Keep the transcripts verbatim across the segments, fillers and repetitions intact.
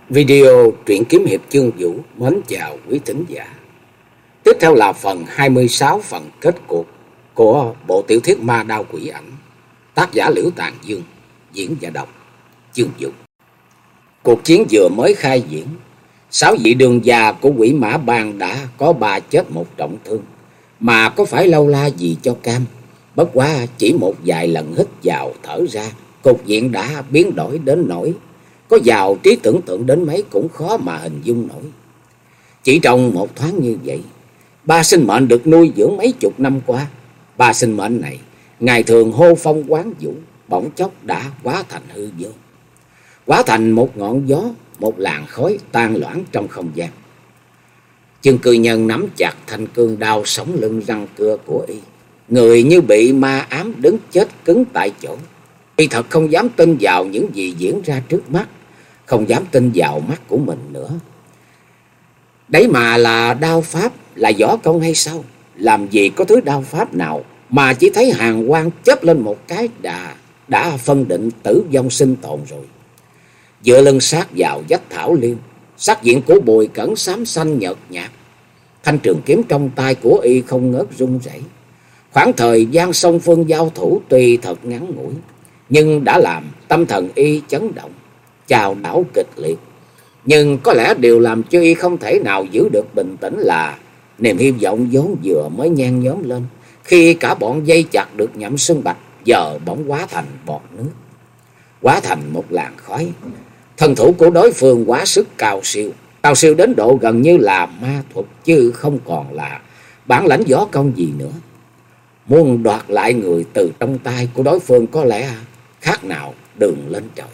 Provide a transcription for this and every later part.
Video truyện kiếm hiệp chương vũ mến chào quý thính giả. Tiếp theo là phần hai mươi sáu, phần kết cuộc của bộ tiểu thuyết Ma Đao Quỷ Ảnh, tác giả Liễu Tàn Dương, diễn và đọc chương vũ. Cuộc chiến vừa mới khai diễn, sáu vị đường già của Quỷ Mã Bang đã có ba chết một trọng thương, mà có phải lâu la gì cho cam. Bất quá chỉ một vài lần hít vào thở ra, cục diện đã biến đổi đến nỗi có giàu trí tưởng tượng đến mấy cũng khó mà hình dung nổi. Chỉ trong một thoáng như vậy, ba sinh mệnh được nuôi dưỡng mấy chục năm qua, ba sinh mệnh này ngày thường hô phong quán vũ, bỗng chốc đã hóa thành hư vô, hóa thành một ngọn gió, một làn khói tan loãng trong không gian. Chương Cư Nhân nắm chặt thanh cương đao sống lưng răng cưa của y, người như bị ma ám đứng chết cứng tại chỗ. Y thật không dám tin vào những gì diễn ra trước mắt, không dám tin vào mắt của mình nữa. Đấy mà là đao pháp, là võ công hay sao? Làm gì có thứ đao pháp nào mà chỉ thấy hàn quang chớp lên một cái đã đã phân định tử vong sinh tồn rồi. Dựa lưng sát vào vách thảo liêu, sắc diện của Bùi Cẩn xám xanh nhợt nhạt. Thanh trường kiếm trong tay của y không ngớt rung rẩy. Khoảng thời gian song phương giao thủ tuy thật ngắn ngủi, nhưng đã làm tâm thần y chấn động, chao đảo kịch liệt. Nhưng có lẽ điều làm cho y không thể nào giữ được bình tĩnh là niềm hy vọng vốn vừa mới nhen nhóm lên, khi cả bọn dây chặt được Nhậm Xuân Bạch giờ bỗng hóa thành bọt nước, hóa thành một làn khói. Thân thủ của đối phương quá sức cao siêu, cao siêu đến độ gần như là ma thuật, chứ không còn là bản lãnh võ công gì nữa. Muốn đoạt lại người từ trong tay của đối phương có lẽ khác nào đường lên trời.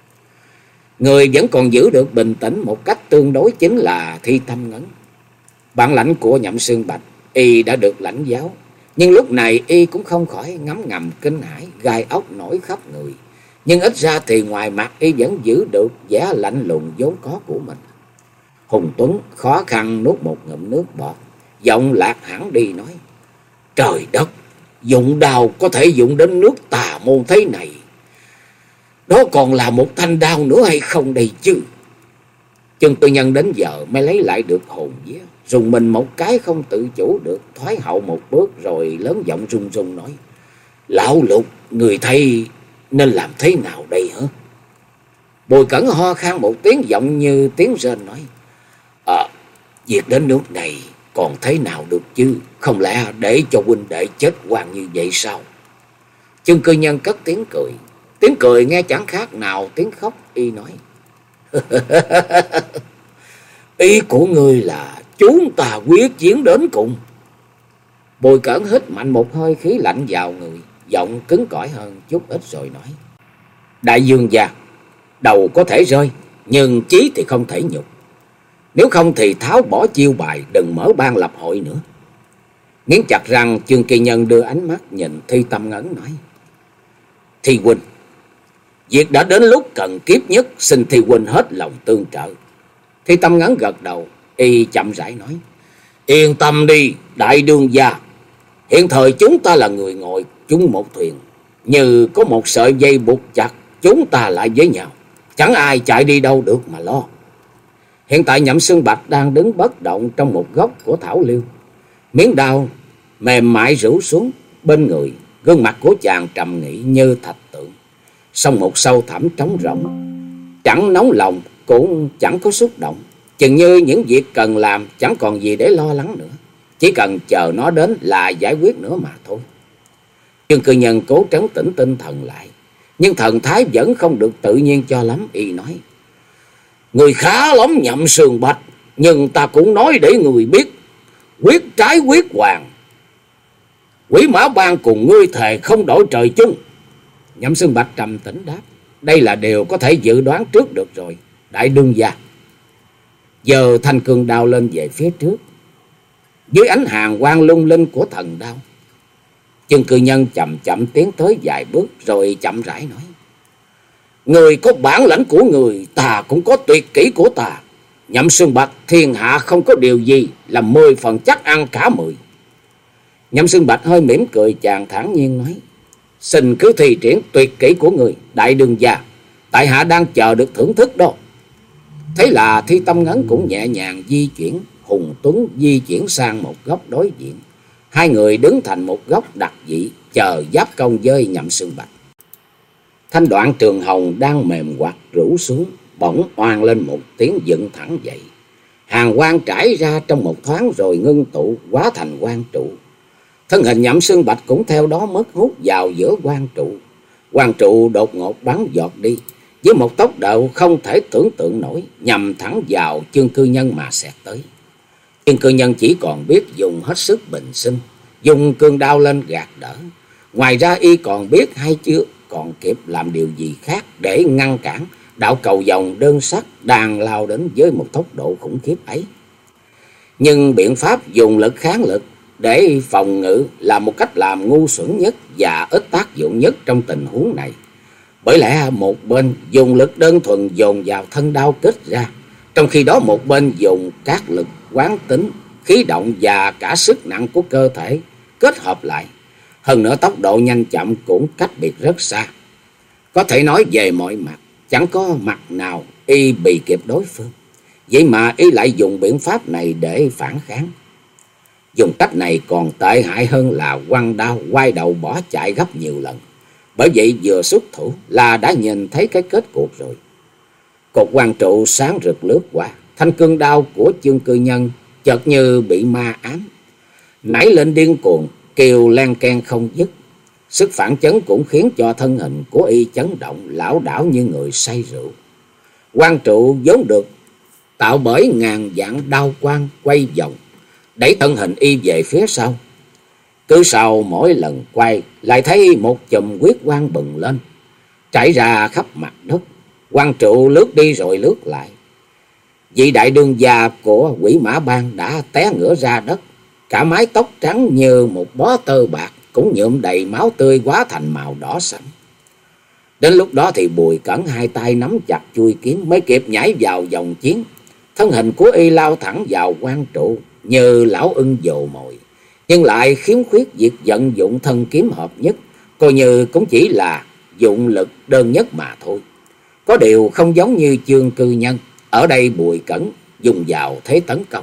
Người vẫn còn giữ được bình tĩnh một cách tương đối chính là Thi Tâm Ngấn. Bản lãnh của Nhậm Xuân Bạch y đã được lãnh giáo, nhưng lúc này y cũng không khỏi ngấm ngầm kinh hãi, gai ốc nổi khắp người. Nhưng ít ra thì ngoài mặt y vẫn giữ được vẻ lạnh lùng vốn có của mình. Hùng Tuấn khó khăn nuốt một ngụm nước bọt, giọng lạc hẳn đi nói: Trời đất, dụng đao có thể dụng đến nước tà môn thế này, đó còn là một thanh đao nữa hay không đây chứ? Chương Cư Nhân đến giờ mới lấy lại được hồn vía, rùng mình một cái không tự chủ được, thoái hậu một bước rồi lớn giọng run run nói: Lão Lục, người thấy nên làm thế nào đây hả? Bùi Cẩn ho khan một tiếng, giọng như tiếng rên nói: À, việc đến nước này còn thế nào được chứ? Không lẽ để cho huynh đệ chết oan như vậy sao? Chương Cư Nhân cất tiếng cười, tiếng cười nghe chẳng khác nào tiếng khóc. Y nói: Ý của ngươi là chúng ta quyết chiến đến cùng. Bùi Cẩn hít mạnh một hơi khí lạnh vào người, giọng cứng cỏi hơn chút ít rồi nói: Đại dương gia, đầu có thể rơi, nhưng chí thì không thể nhục. Nếu không thì tháo bỏ chiêu bài, đừng mở ban lập hội nữa. Nghiến chặt răng, Chương Kỳ Nhân đưa ánh mắt nhìn Thi Tâm Ngấn nói: Thi huynh, việc đã đến lúc cần kiếp nhất, xin Thi huynh hết lòng tương trợ. Thi Tâm Ngấn gật đầu, y chậm rãi nói: Yên tâm đi đại đương gia, hiện thời chúng ta là người ngồi chung một thuyền, như có một sợi dây buộc chặt chúng ta lại với nhau, chẳng ai chạy đi đâu được mà lo. Hiện tại Nhậm Xuân Bạch đang đứng bất động trong một góc của thảo liêu, miếng đao mềm mại rủ xuống bên người, gương mặt của chàng trầm nghĩ như thạch tượng, song một sâu thẳm trống rỗng, chẳng nóng lòng cũng chẳng có xúc động, chừng như những việc cần làm chẳng còn gì để lo lắng nữa, chỉ cần chờ nó đến là giải quyết nữa mà thôi. Chương Cư Nhân cố trấn tĩnh tinh thần lại, nhưng thần thái vẫn không được tự nhiên cho lắm. Y nói: Người khá lắm Nhậm Xuân Bạch, nhưng ta cũng nói để người biết, quyết trái quyết hoàng, Quỷ Mã Bang cùng ngươi thề không đổi trời chung. Nhậm Xuân Bạch trầm tĩnh đáp: Đây là điều có thể dự đoán trước được rồi, đại đương gia. Giờ thanh cương đao lên về phía trước, dưới ánh hàn quang lung linh của thần đao. Chương Cư Nhân chậm chậm tiến tới vài bước rồi chậm rãi nói: Người có bản lãnh của người, ta cũng có tuyệt kỹ của ta. Nhậm Xuân Bạch, thiên hạ không có điều gì là mười phần chắc ăn cả mười. Nhậm Xuân Bạch hơi mỉm cười, chàng thản nhiên nói: Xin cứ thi triển tuyệt kỹ của người, đại đương gia, tại hạ đang chờ được thưởng thức đó. Thế là Thi Tâm Ngấn cũng nhẹ nhàng di chuyển, Hùng Tuấn di chuyển sang một góc đối diện. Hai người đứng thành một góc đặc dị, chờ giáp công với Nhậm Xương Bạch. Thanh đoạn trường hồng đang mềm quặt rũ xuống, bỗng oang lên một tiếng dựng thẳng dậy. Hàng quang trải ra trong một thoáng rồi ngưng tụ hóa thành quang trụ. Thân hình Nhậm Xương Bạch cũng theo đó mất hút vào giữa quang trụ. Quang trụ đột ngột bắn giọt đi với một tốc độ không thể tưởng tượng nổi, nhằm thẳng vào Chương Cư Nhân mà xẹt tới. Chương Cư Nhân chỉ còn biết dùng hết sức bình sinh, dùng cương đao lên gạt đỡ. Ngoài ra y còn biết hay chưa còn kịp làm điều gì khác để ngăn cản đạo cầu vồng đơn sắc đang lao đến với một tốc độ khủng khiếp ấy. Nhưng biện pháp dùng lực kháng lực để phòng ngự là một cách làm ngu xuẩn nhất và ít tác dụng nhất trong tình huống này. Bởi lẽ một bên dùng lực đơn thuần dồn vào thân đao kích ra, trong khi đó một bên dùng các lực quán tính, khí động và cả sức nặng của cơ thể kết hợp lại. Hơn nữa tốc độ nhanh chậm cũng cách biệt rất xa. Có thể nói về mọi mặt, chẳng có mặt nào y bị kịp đối phương. Vậy mà y lại dùng biện pháp này để phản kháng. Dùng cách này còn tệ hại hơn là quăng đao quay đầu bỏ chạy gấp nhiều lần. Bởi vậy vừa xuất thủ là đã nhìn thấy cái kết cuộc rồi. Cột quang trụ sáng rực lướt qua, thanh cương đao của Chương Cư Nhân chợt như bị ma ám, nảy lên điên cuồng, kêu len ken không dứt. Sức phản chấn cũng khiến cho thân hình của y chấn động, lảo đảo như người say rượu. Quang trụ vốn được tạo bởi ngàn vạn đao quang quay vòng, đẩy thân hình y về phía sau. Cứ sau mỗi lần quay lại thấy một chùm huyết quang bừng lên, trải ra khắp mặt đất. Quang trụ lướt đi rồi lướt lại. Vị đại đương gia của Quỷ Mã Bang đã té ngửa ra đất, cả mái tóc trắng như một bó tơ bạc cũng nhuộm đầy máu tươi hóa thành màu đỏ sẫm. Đến lúc đó thì Bùi Cẩn hai tay nắm chặt chuôi kiếm mới kịp nhảy vào vòng chiến. Thân hình của y lao thẳng vào quang trụ như lão ưng dồ mồi, nhưng lại khiếm khuyết việc vận dụng thân kiếm hợp nhất, coi như cũng chỉ là dụng lực đơn nhất mà thôi. Có điều không giống như Chương Cư Nhân, ở đây Bùi Cẩn dùng vào thế tấn công.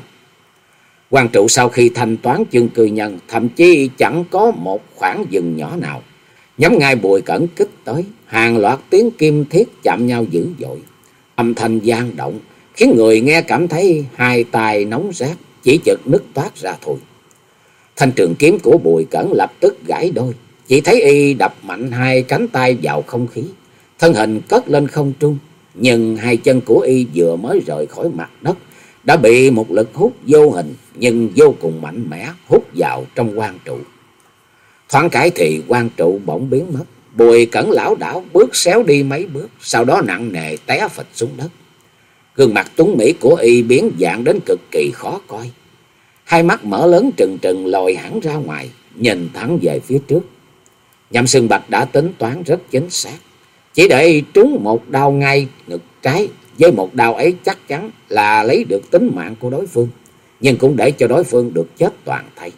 Quang trụ sau khi thanh toán Chương Cư Nhân, thậm chí chẳng có một khoảng dừng nhỏ nào, nhắm ngay Bùi Cẩn kích tới. Hàng loạt tiếng kim thiết chạm nhau dữ dội, âm thanh vang động khiến người nghe cảm thấy hai tai nóng rát, chỉ chực nứt toát ra thôi. Thanh trường kiếm của Bùi Cẩn lập tức gãy đôi, chỉ thấy y đập mạnh hai cánh tay vào không khí, thân hình cất lên không trung. Nhưng hai chân của y vừa mới rời khỏi mặt đất đã bị một lực hút vô hình nhưng vô cùng mạnh mẽ hút vào trong quang trụ. Thoáng cái thì quang trụ bỗng biến mất. Bùi Cẩn lảo đảo bước xéo đi mấy bước, sau đó nặng nề té phịch xuống đất. Gương mặt tuấn mỹ của y biến dạng đến cực kỳ khó coi. Hai mắt mở lớn trừng trừng lồi hẳn ra ngoài, nhìn thẳng về phía trước. Nhậm Xương Bạch đã tính toán rất chính xác, chỉ để trúng một đao ngay ngực trái. Với một đao ấy chắc chắn là lấy được tính mạng của đối phương, nhưng cũng để cho đối phương được chết toàn thây.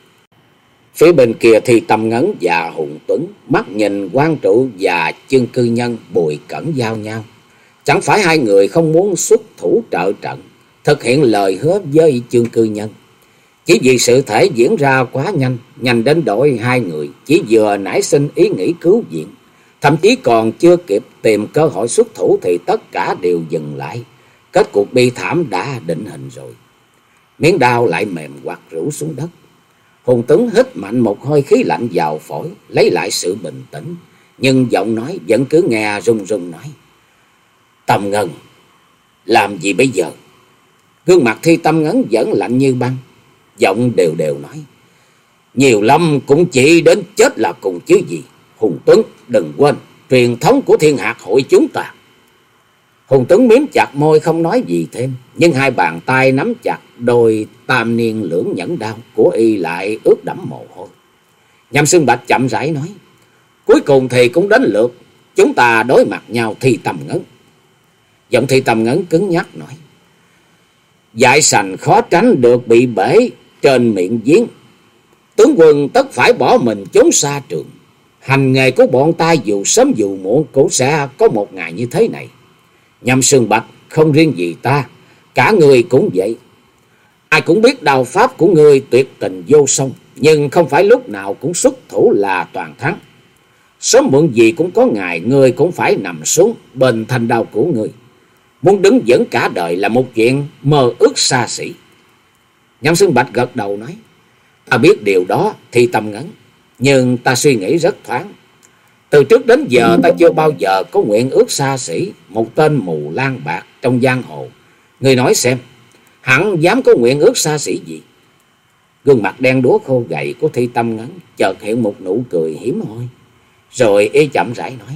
Phía bên kia thì Tâm Ngấn và Hùng Tuấn mắt nhìn quang trụ và Chương Cư Nhân Bùi Cẩn giao nhau. Chẳng phải hai người không muốn xuất thủ trợ trận, thực hiện lời hứa với Chương Cư Nhân. Chỉ vì sự thể diễn ra quá nhanh, nhanh đến đổi hai người chỉ vừa nảy sinh ý nghĩ cứu viện, thậm chí còn chưa kịp tìm cơ hội xuất thủ thì tất cả đều dừng lại. Kết cục bi thảm đã định hình rồi. Miếng đao lại mềm quặt rũ xuống đất. Hùng Tuấn hít mạnh một hơi khí lạnh vào phổi, lấy lại sự bình tĩnh, nhưng giọng nói vẫn cứ nghe run run nói: Tâm Ngân, làm gì bây giờ? Gương mặt Thi Tâm Ngấn vẫn lạnh như băng, giọng đều đều nói: Nhiều lắm cũng chỉ đến chết là cùng chứ gì. Hùng Tuấn, đừng quên truyền thống của Thiên Hạt hội chúng ta. Hùng Tuấn miếm chặt môi không nói gì thêm, nhưng hai bàn tay nắm chặt đôi tam niên lưỡng nhẫn đao của y lại ướt đẫm mồ hôi. Nhậm Xương Bạch chậm rãi nói: Cuối cùng thì cũng đến lượt chúng ta đối mặt nhau. Thi Tâm Ngấn. Giọng Thi Tâm Ngấn cứng nhắc nói: Dại sành khó tránh được bị bể trên miệng giếng. Tướng quân tất phải bỏ mình trốn xa trường. Hành nghề của bọn ta dù sớm dù muộn cũng sẽ có một ngày như thế này. Nhậm Xương Bạch, không riêng gì ta, Cả người cũng vậy. Ai cũng biết đao pháp của ngươi tuyệt tình vô song, nhưng không phải lúc nào cũng xuất thủ là toàn thắng. Sớm muộn gì cũng có ngày ngươi cũng phải nằm xuống bên thanh đao của ngươi. Muốn đứng vững cả đời là một chuyện mơ ước xa xỉ. Nhậm Xương Bạch gật đầu nói, ta biết điều đó thì Tâm Ngấn, nhưng ta suy nghĩ rất thoáng. Từ trước đến giờ ta chưa bao giờ có nguyện ước xa xỉ một tên mù lang bạc trong giang hồ. Ngươi nói xem, hẳn dám có nguyện ước xa xỉ gì? Gương mặt đen đúa khô gầy của Thi Tâm Ngấn chợt hiện một nụ cười hiếm hoi, rồi y chậm rãi nói,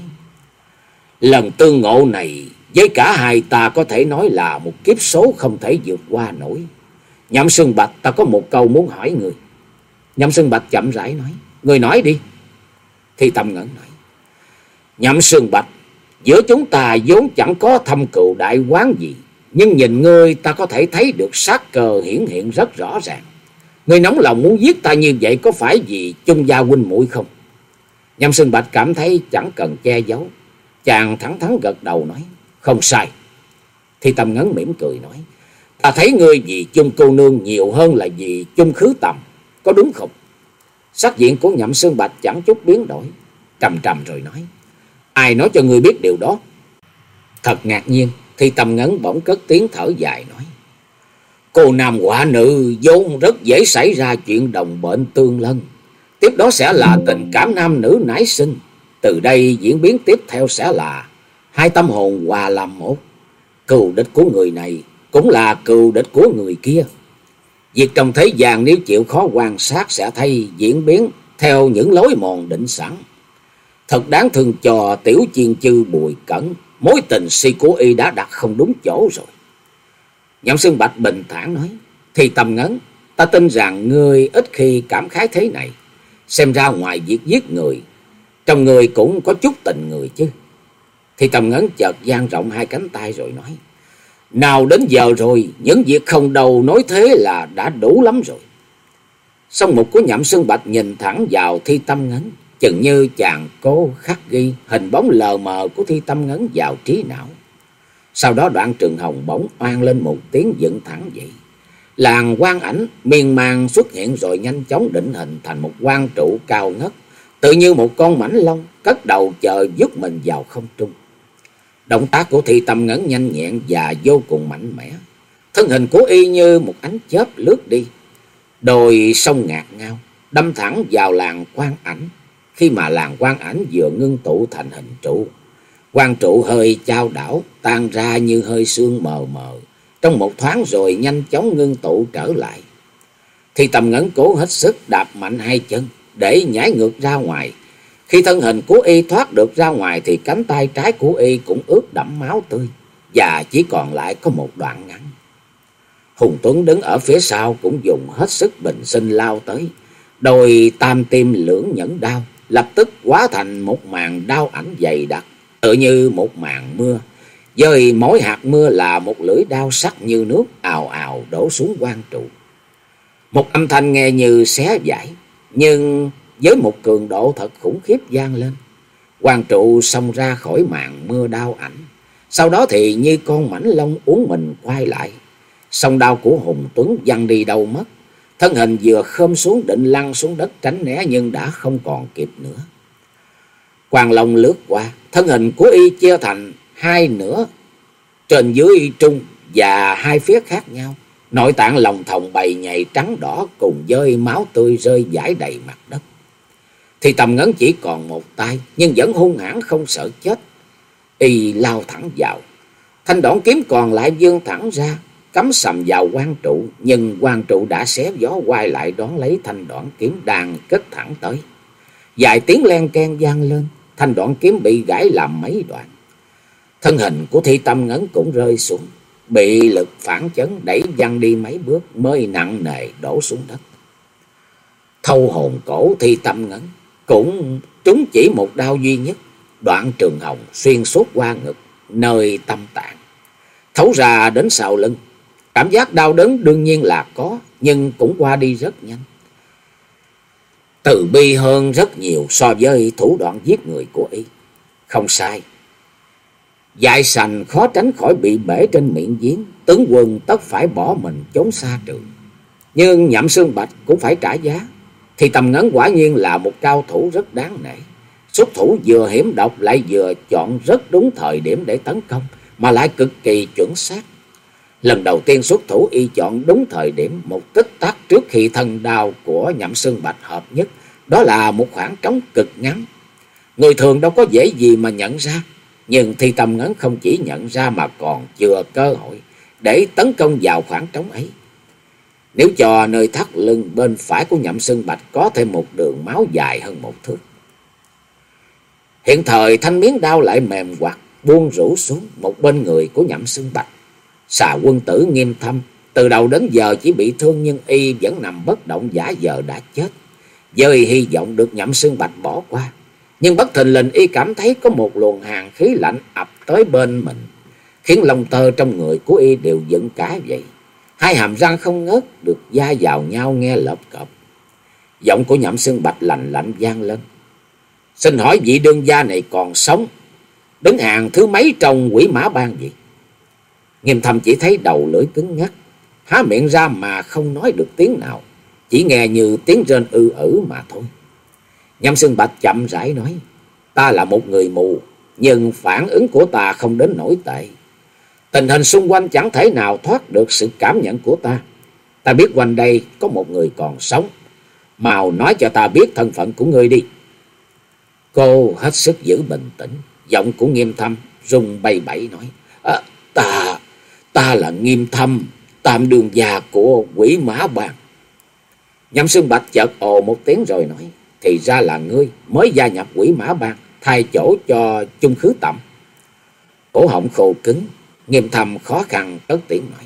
lần tương ngộ này với cả hai ta có thể nói là một kiếp số không thể vượt qua nổi. Nhậm Xương Bạch, ta có một câu muốn hỏi người. Nhậm Xương Bạch chậm rãi nói, người nói đi. Thi Tâm Ngấn nói, Nhậm Xương Bạch, giữa chúng ta vốn chẳng có thâm cừu đại oán gì, nhưng nhìn ngươi ta có thể thấy được sát cơ hiển hiện rất rõ ràng. Ngươi nóng lòng muốn giết ta như vậy có phải vì chung gia huynh muội không? Nhậm Xương Bạch cảm thấy chẳng cần che giấu, chàng thẳng thắn gật đầu nói, không sai. Thi Tâm Ngấn mỉm cười nói, ta thấy ngươi vì chung cô nương nhiều hơn là vì chung khứ tầm, có đúng không? Sắc diện của Nhậm Xương Bạch chẳng chút biến đổi, trầm trầm rồi nói, ai nói cho ngươi biết điều đó? Thật ngạc nhiên, Thi Tâm Ngấn bỗng cất tiếng thở dài nói, cô nam quả nữ vốn rất dễ xảy ra chuyện đồng bệnh tương lân, tiếp đó sẽ là tình cảm nam nữ nảy sinh, từ đây diễn biến tiếp theo sẽ là hai tâm hồn hòa làm một. Cừu địch của người này cũng là cừu địch của người kia. Việc trong thế gian nếu chịu khó quan sát sẽ thấy diễn biến theo những lối mòn định sẵn. Thật đáng thương cho tiểu chiên chư Bùi Cẩn, mối tình si của y đã đặt không đúng chỗ rồi. Nhậm Xương Bạch bình thản nói, Thi Tâm Ngấn, ta tin rằng ngươi ít khi cảm khái thế này. Xem ra ngoài việc giết người, trong người cũng có chút tình người chứ. Thi Tâm Ngấn chợt dang rộng hai cánh tay rồi nói, nào đến giờ rồi, những việc không đầu nói thế là đã đủ lắm rồi. Song mục của Nhậm Xương Bạch nhìn thẳng vào Thi Tâm Ngấn, chừng như chàng cố khắc ghi hình bóng lờ mờ của Thi Tâm Ngấn vào trí não. Sau đó Đoạn Trường Hồng bỗng oan lên một tiếng dựng thẳng dậy. Làn quang ảnh miên man xuất hiện rồi nhanh chóng định hình thành một quang trụ cao ngất, tự như một con mãnh long cất đầu chờ dứt mình vào không trung. Động tác của Thi Tâm Ngấn nhanh nhẹn và vô cùng mạnh mẽ. Thân hình của y như một ánh chớp lướt đi, đôi sông ngạt ngao đâm thẳng vào làn quang ảnh. Khi mà làn quang ảnh vừa ngưng tụ thành hình trụ, quang trụ hơi chao đảo tan ra như hơi sương mờ mờ, trong một thoáng rồi nhanh chóng ngưng tụ trở lại. Thi Tâm Ngấn cố hết sức đạp mạnh hai chân để nhảy ngược ra ngoài. Khi thân hình của y thoát được ra ngoài thì cánh tay trái của y cũng ướt đẫm máu tươi, và chỉ còn lại có một đoạn ngắn. Hùng Tuấn đứng ở phía sau cũng dùng hết sức bình sinh lao tới, đôi tam tim lưỡng nhẫn đao lập tức hóa thành một màn đao ảnh dày đặc, tự như một màn mưa, với mỗi hạt mưa là một lưỡi đao sắc như nước ào ào đổ xuống quang trụ. Một âm thanh nghe như xé vải, nhưng với một cường độ thật khủng khiếp vang lên. Quang trụ xông ra khỏi màn mưa đao ảnh, sau đó thì như con mãnh long uốn mình quay lại. Song đao của Hùng Tuấn văng đi đâu mất, thân hình vừa khom xuống định lăn xuống đất tránh né nhưng đã không còn kịp nữa. Quang long lướt qua, thân hình của y chia thành hai nửa, trên dưới trung và hai phía khác nhau. Nội tạng lòng thòng bầy nhầy trắng đỏ cùng với máu tươi rơi vãi đầy mặt đất. Thì Tầm Ngấn chỉ còn một tay nhưng vẫn hung hãn không sợ chết. Y lao thẳng vào, thanh đoạn kiếm còn lại vươn thẳng ra, cắm sầm vào quan trụ, nhưng quan trụ đã xé gió quay lại đón lấy thanh đoạn kiếm đang kết thẳng tới. Vài tiếng len keng vang lên, thanh đoạn kiếm bị gãy làm mấy đoạn. Thân hình của Thi Tâm Ngấn cũng rơi xuống, bị lực phản chấn đẩy văng đi mấy bước mới nặng nề đổ xuống đất. Thâu hồn cổ Thi Tâm Ngấn cũng trúng chỉ một đao duy nhất, Đoạn Trường Hồng xuyên suốt qua ngực, nơi tâm tạng, thấu ra đến sau lưng. Cảm giác đau đớn đương nhiên là có, nhưng cũng qua đi rất nhanh. Từ bi hơn rất nhiều so với thủ đoạn giết người của y. Không sai, dại sành khó tránh khỏi bị bể trên miệng giếng, tướng quân tất phải bỏ mình trốn xa trường. Nhưng Nhậm Xương Bạch cũng phải trả giá. Thì Tầm Ngấn quả nhiên là một cao thủ rất đáng nể. Xuất thủ vừa hiểm độc lại vừa chọn rất đúng thời điểm để tấn công, mà lại cực kỳ chuẩn xác. Lần đầu tiên xuất thủ y chọn đúng thời điểm, một tích tắc trước khi thần đao của Nhậm Xương Bạch hợp nhất. Đó là một khoảng trống cực ngắn. Người thường đâu có dễ gì mà nhận ra. Nhưng Thi Tầm Ngấn không chỉ nhận ra mà còn chừa cơ hội để tấn công vào khoảng trống ấy. Nếu cho nơi thắt lưng bên phải của Nhậm Xương Bạch có thêm một đường máu dài hơn một thước. Hiện thời thanh miếng đao lại mềm quặt buông rủ xuống một bên người của Nhậm Xương Bạch. Xà quân tử Nghiêm Thâm từ đầu đến giờ chỉ bị thương, nhưng y vẫn nằm bất động giả vờ đã chết, với hy vọng được Nhậm Xương Bạch bỏ qua. Nhưng bất thình lình y cảm thấy có một luồng hàn khí lạnh ập tới bên mình, khiến lông tơ trong người của y đều dựng cả vậy. Hai hàm răng không ngớt được da vào nhau nghe lợp cộp. Giọng của Nhậm Xương Bạch lạnh lạnh vang lên: "Xin hỏi vị đương gia này còn sống, đứng hàng thứ mấy trong Quỷ Mã Bang vậy?" Nghiêm Thâm chỉ thấy đầu lưỡi cứng ngắc, há miệng ra mà không nói được tiếng nào, chỉ nghe như tiếng rên ư ử mà thôi. Nhậm Xương Bạch chậm rãi nói: "Ta là một người mù, nhưng phản ứng của ta không đến nổi tệ. Tình hình xung quanh chẳng thể nào thoát được sự cảm nhận của ta. Ta biết quanh đây có một người còn sống. Mau nói cho ta biết thân phận của ngươi đi." Cô hết sức giữ bình tĩnh. Giọng của Nghiêm Thâm rung bay bẩy nói: à, Ta, ta là Nghiêm Thâm, tam đường già của Quỷ Mã Bang." Nhậm Xương Bạch chợt ồ một tiếng rồi nói: "Thì ra là ngươi mới gia nhập Quỷ Mã Bang, thay chỗ cho Chung Khứ Tầm." Cổ họng khô cứng, Nghiêm Thâm khó khăn cất tiếng nói: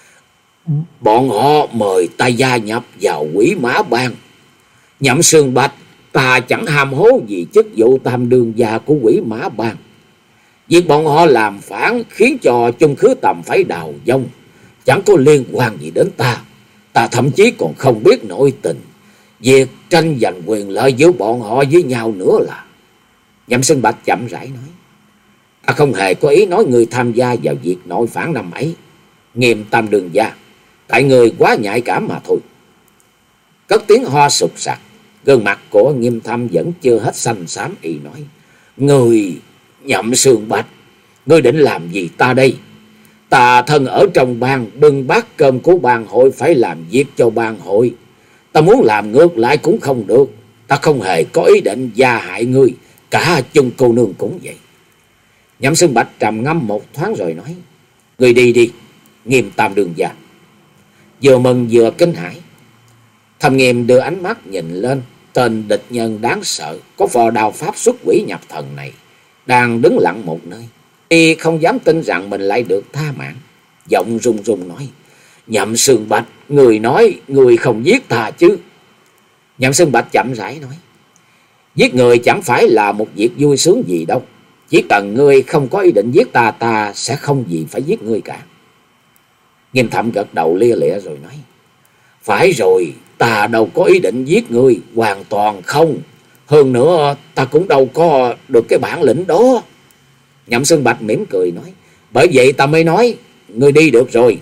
"Bọn họ mời ta gia nhập vào Quỷ Mã Bang. Nhậm Xương Bạch, ta chẳng ham hố gì chức vụ tam đương gia của Quỷ Mã Bang. Việc bọn họ làm phản khiến cho Chung Khứ Tầm phải đào vong, chẳng có liên quan gì đến ta. Ta thậm chí còn không biết nội tình việc tranh giành quyền lợi giữa bọn họ với nhau nữa là..." Nhậm Xương Bạch chậm rãi nói: "Ta không hề có ý nói người tham gia vào việc nội phản năm ấy, Nghiêm tam đường gia, tại người quá nhạy cảm mà thôi." Cất tiếng ho sụp sặc, gương mặt của Nghiêm Thâm vẫn chưa hết xanh xám, y nói: "Người, Nhậm Xương Bạch, ngươi định làm gì ta đây? Ta thân ở trong bang, bưng bát cơm của bang hội, phải làm việc cho bang hội. Ta muốn làm ngược lại cũng không được. Ta không hề có ý định gia hại ngươi, cả Chung cô nương cũng vậy." Nhậm Xương Bạch trầm ngâm một thoáng rồi nói: "Ngươi đi đi, Nghiêm tam đường gia." Vừa mừng vừa kinh hãi, Thầm Nghiêm đưa ánh mắt nhìn lên tên địch nhân đáng sợ có vò đao pháp xuất quỷ nhập thần này, đang đứng lặng một nơi. Y không dám tin rằng mình lại được tha mạng, giọng run run nói: "Nhậm Xương Bạch, người nói người không giết ta chứ?" Nhậm Xương Bạch chậm rãi nói: "Giết người chẳng phải là một việc vui sướng gì đâu. Chỉ cần ngươi không có ý định giết ta, ta sẽ không gì phải giết ngươi cả." Nghiêm Thâm gật đầu lia lịa rồi nói: "Phải rồi, ta đâu có ý định giết ngươi, hoàn toàn không. Hơn nữa ta cũng đâu có được cái bản lĩnh đó." Nhậm Xương Bạch mỉm cười nói: "Bởi vậy ta mới nói, ngươi đi được rồi."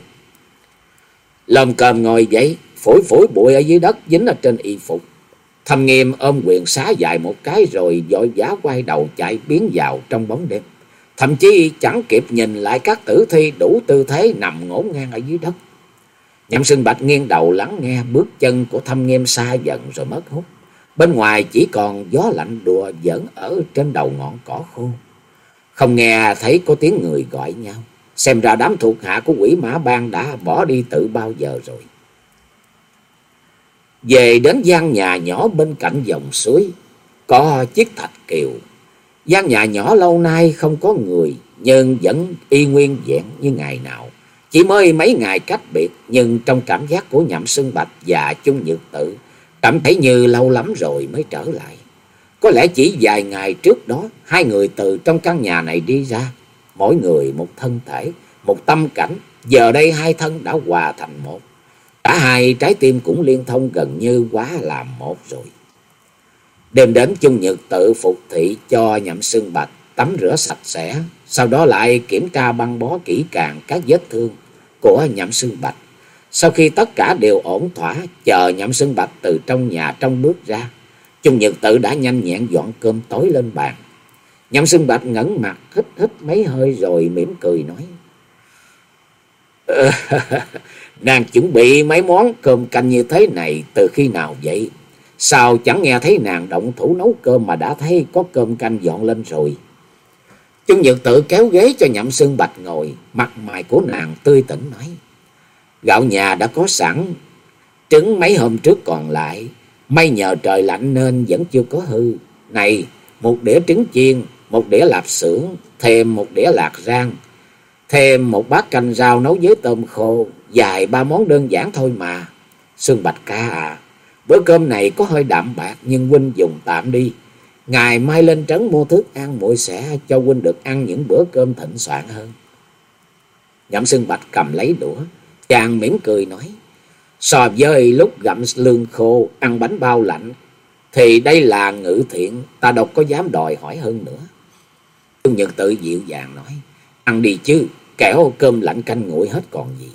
Lồm cồm ngồi dậy, phủi phủi bụi ở dưới đất dính ở trên y phục. Thầm Nghiêm ôm quyền xá dài một cái rồi vội vã quay đầu chạy biến vào trong bóng đêm, thậm chí chẳng kịp nhìn lại các tử thi đủ tư thế nằm ngổn ngang ở dưới đất. Nhậm Xương Bạch nghiêng đầu lắng nghe, bước chân của Thâm Nghiêm xa dần rồi mất hút. Bên ngoài chỉ còn gió lạnh đùa giỡn ở trên đầu ngọn cỏ khô. Không nghe thấy có tiếng người gọi nhau. Xem ra đám thuộc hạ của Quỷ Mã Bang đã bỏ đi từ bao giờ rồi. Về đến gian nhà nhỏ bên cạnh dòng suối, có chiếc thạch kiều. Gian nhà nhỏ lâu nay không có người, nhưng vẫn y nguyên vẹn như ngày nào. Chỉ mới mấy ngày cách biệt, nhưng trong cảm giác của Nhậm Xương Bạch và Chung Nhược Tự, cảm thấy như lâu lắm rồi mới trở lại. Có lẽ chỉ vài ngày trước đó, hai người từ trong căn nhà này đi ra, mỗi người một thân thể, một tâm cảnh. Giờ đây hai thân đã hòa thành một. Cả hai trái tim cũng liên thông gần như quá làm một rồi. Đêm đến, Chung Nhược Tự phục thị cho Nhậm Xương Bạch tắm rửa sạch sẽ, sau đó lại kiểm tra băng bó kỹ càng các vết thương, của Nhậm Sương Bạch. Sau khi tất cả đều ổn thỏa, chờ Nhậm Sương Bạch từ trong nhà trong bước ra, Chung Nhật Tự đã nhanh nhẹn dọn cơm tối lên bàn. Nhậm Sương Bạch ngẩng mặt hít hít mấy hơi rồi mỉm cười nói: nàng chuẩn bị mấy món cơm canh như thế này từ khi nào vậy? Sao chẳng nghe thấy nàng động thủ nấu cơm mà đã thấy có cơm canh dọn lên rồi? Chung Nhật Tự kéo ghế cho Nhậm Sương Bạch ngồi, mặt mày của nàng tươi tỉnh nói: gạo nhà đã có sẵn, trứng mấy hôm trước còn lại, may nhờ trời lạnh nên vẫn chưa có hư. Này, một đĩa trứng chiên, một đĩa lạp xưởng, thêm một đĩa lạc rang, thêm một bát canh rau nấu với tôm khô, dài ba món đơn giản thôi mà. Sương Bạch ca à, bữa cơm này có hơi đạm bạc nhưng huynh dùng tạm đi. Ngày mai lên trấn mua thức ăn, muội sẽ cho huynh được ăn những bữa cơm thịnh soạn hơn. Nhậm Sương Bạch cầm lấy đũa, chàng mỉm cười nói: so với lúc gặm lương khô, ăn bánh bao lạnh, thì đây là ngự thiện, ta đâu có dám đòi hỏi hơn nữa. Chung Nhật Tự dịu dàng nói: ăn đi chứ, kẻo cơm lạnh canh nguội hết còn gì.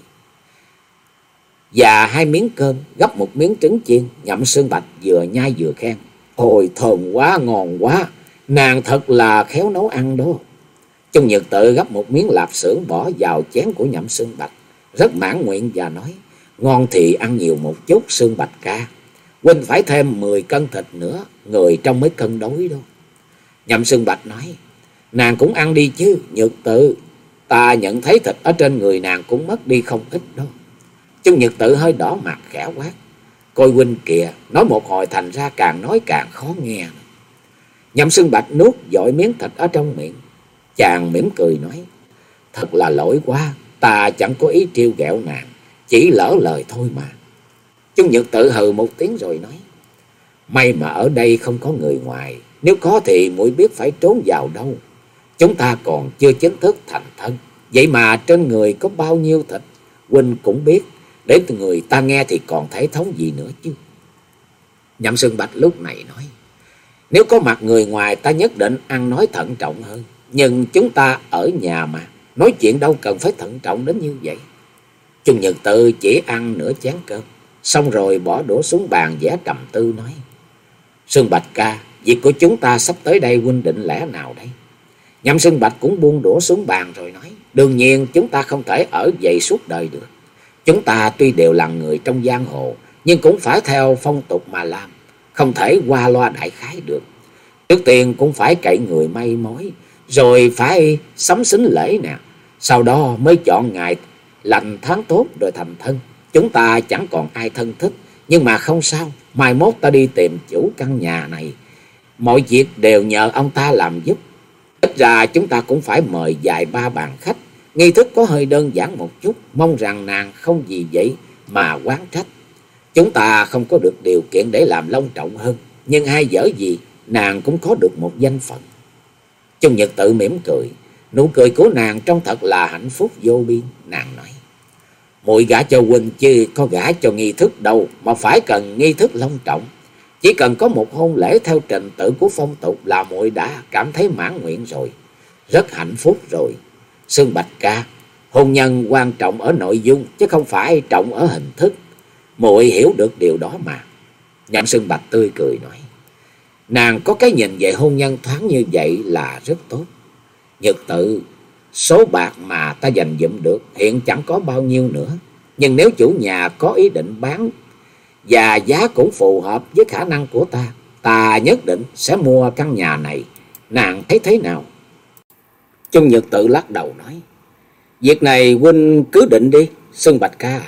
Và hai miếng cơm, gấp một miếng trứng chiên, Nhậm Sương Bạch vừa nhai vừa khen: ôi thơm quá, ngon quá, nàng thật là khéo nấu ăn đó. Chung Nhật Tự gấp một miếng lạp xưởng bỏ vào chén của Nhậm Sương Bạch, rất mãn nguyện và nói: ngon thì ăn nhiều một chút Sương Bạch ca, huynh phải thêm mười cân thịt nữa, người trong mới cân đối đâu. Nhậm Sương Bạch nói: nàng cũng ăn đi chứ Nhật Tự, ta nhận thấy thịt ở trên người nàng cũng mất đi không ít đó. Chung Nhật Tự hơi đỏ mặt khẽ quát: coi huynh kìa, nói một hồi thành ra càng nói càng khó nghe. Nhậm Sương Bạch nuốt dội miếng thịt ở trong miệng, chàng mỉm cười nói: thật là lỗi quá, ta chẳng có ý trêu ghẹo nàng, chỉ lỡ lời thôi mà. Chung Nhật Tự hừ một tiếng rồi nói: may mà ở đây không có người ngoài, nếu có thì muội biết phải trốn vào đâu. Chúng ta còn chưa chính thức thành thân, vậy mà trên người có bao nhiêu thịt, huynh cũng biết, để người ta nghe thì còn thể thống gì nữa chứ. Nhậm Sương Bạch lúc này nói: nếu có mặt người ngoài, ta nhất định ăn nói thận trọng hơn, nhưng chúng ta ở nhà mà, nói chuyện đâu cần phải thận trọng đến như vậy. Chung Nhật Tự chỉ ăn nửa chén cơm, xong rồi bỏ đũa xuống bàn vẻ trầm tư nói: Sương Bạch ca, việc của chúng ta sắp tới đây huynh định lẽ nào đây? Nhậm Sương Bạch cũng buông đũa xuống bàn rồi nói: đương nhiên chúng ta không thể ở vậy suốt đời được. Chúng ta tuy đều là người trong giang hồ, nhưng cũng phải theo phong tục mà làm, không thể qua loa đại khái được. Trước tiên cũng phải cậy người may mối, rồi phải sắm xính lễ nè, sau đó mới chọn ngày lành tháng tốt rồi thành thân. Chúng ta chẳng còn ai thân thích, nhưng mà không sao, mai mốt ta đi tìm chủ căn nhà này, mọi việc đều nhờ ông ta làm giúp. Ít ra chúng ta cũng phải mời vài ba bàn khách, nghi thức có hơi đơn giản một chút, mong rằng nàng không vì vậy mà oán trách. Chúng ta không có được điều kiện để làm long trọng hơn, nhưng ai dở gì nàng cũng có được một danh phận. Chung Nhật Tự mỉm cười, nụ cười của nàng trông thật là hạnh phúc vô biên. Nàng nói: muội gả cho huynh chứ có gả cho nghi thức đâu mà phải cần nghi thức long trọng. Chỉ cần có một hôn lễ theo trình tự của phong tục là muội đã cảm thấy mãn nguyện rồi, rất hạnh phúc rồi. Sương Bạch ca, hôn nhân quan trọng ở nội dung chứ không phải trọng ở hình thức, muội hiểu được điều đó mà. Nhậm Sương Bạch tươi cười nói: nàng có cái nhìn về hôn nhân thoáng như vậy là rất tốt. Nhật Tự, số bạc mà ta dành dụm được hiện chẳng có bao nhiêu nữa, nhưng nếu chủ nhà có ý định bán và giá cũng phù hợp với khả năng của ta, ta nhất định sẽ mua căn nhà này. Nàng thấy thế nào? Chung Nhật Tự lắc đầu nói: việc này huynh cứ định đi Sương Bạch ca.